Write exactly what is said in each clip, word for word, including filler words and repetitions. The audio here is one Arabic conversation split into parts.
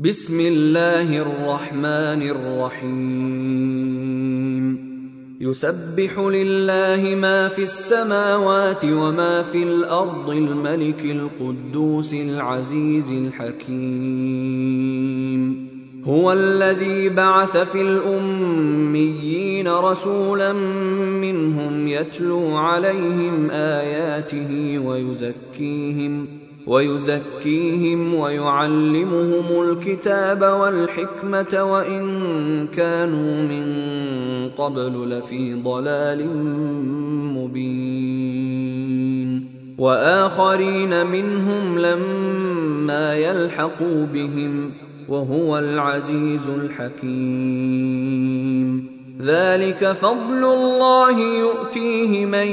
بسم الله الرحمن الرحيم يسبح لله ما في السماوات وما في الأرض الملك القدوس العزيز الحكيم هو الذي بعث في الأميين رسولا منهم يتلو عليهم آياته ويزكيهم ويزكيهم ويعلمهم الكتاب والحكمة وإن كانوا من قبل لفي ضلال مبين وآخرين منهم لما يلحقوا بهم وهو العزيز الحكيم ذلك فضل الله يؤتيه من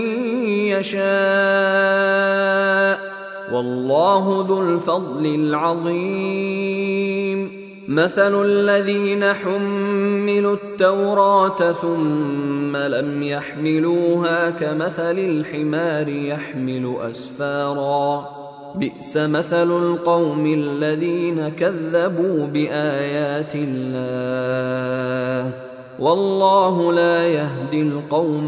يشاء والله ذو الفضل العظيم مثل الذين حملوا التوراة ثم لم يحملوها كمثل الحمار يحمل أسفارا بئس مثل القوم الذين كذبوا بآيات الله والله لا يهدي القوم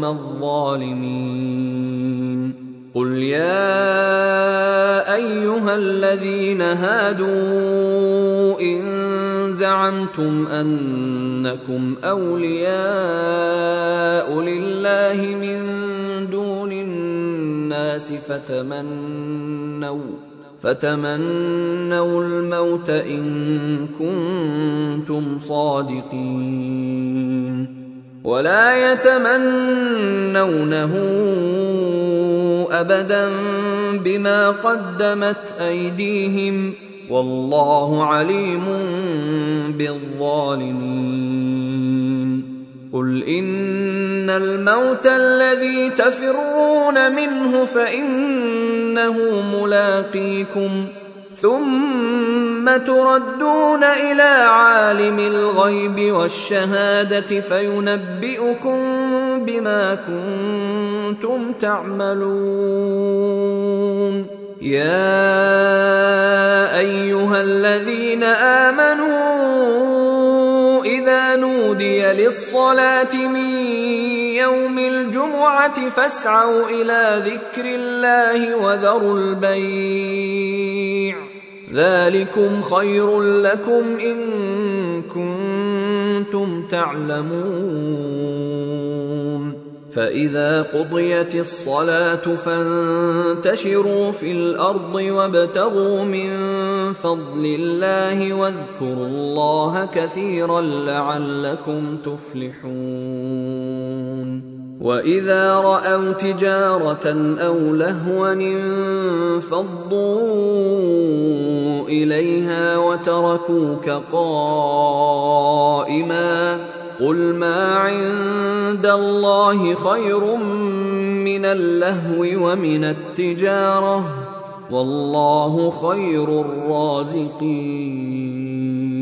الظالمين قل يا أيها الذين هادوا إن زعمتم أنكم أولياء لله من دون الناس فتمنوا فتمنوا الموت إن كنتم صادقين ولا يتمنونه أبدا بما قدمت أيديهم والله عليم بالظالمين قل إن الموت الذي تفرون منه فإنه ملاقيكم ثم تردون إلى عالم الغيب والشهادة فينبئكم بما كنتم تعملون يا أيها الذين آمنوا إذا نودي للصلاة من يوم الجمعة فاسعوا إلى ذكر الله وذروا البيع ذلكم خير لكم إن كنتم تعلمون فإذا قضيت الصلاة فانتشروا في الأرض وابتغوا من فضل الله واذكروا الله كثيرا لعلكم تفلحون وإذا رأوا تجارة أو لهوا انفضوا إليها وتركوك قائما قل ما عند الله خير من اللهو ومن التجارة والله خير الرازقين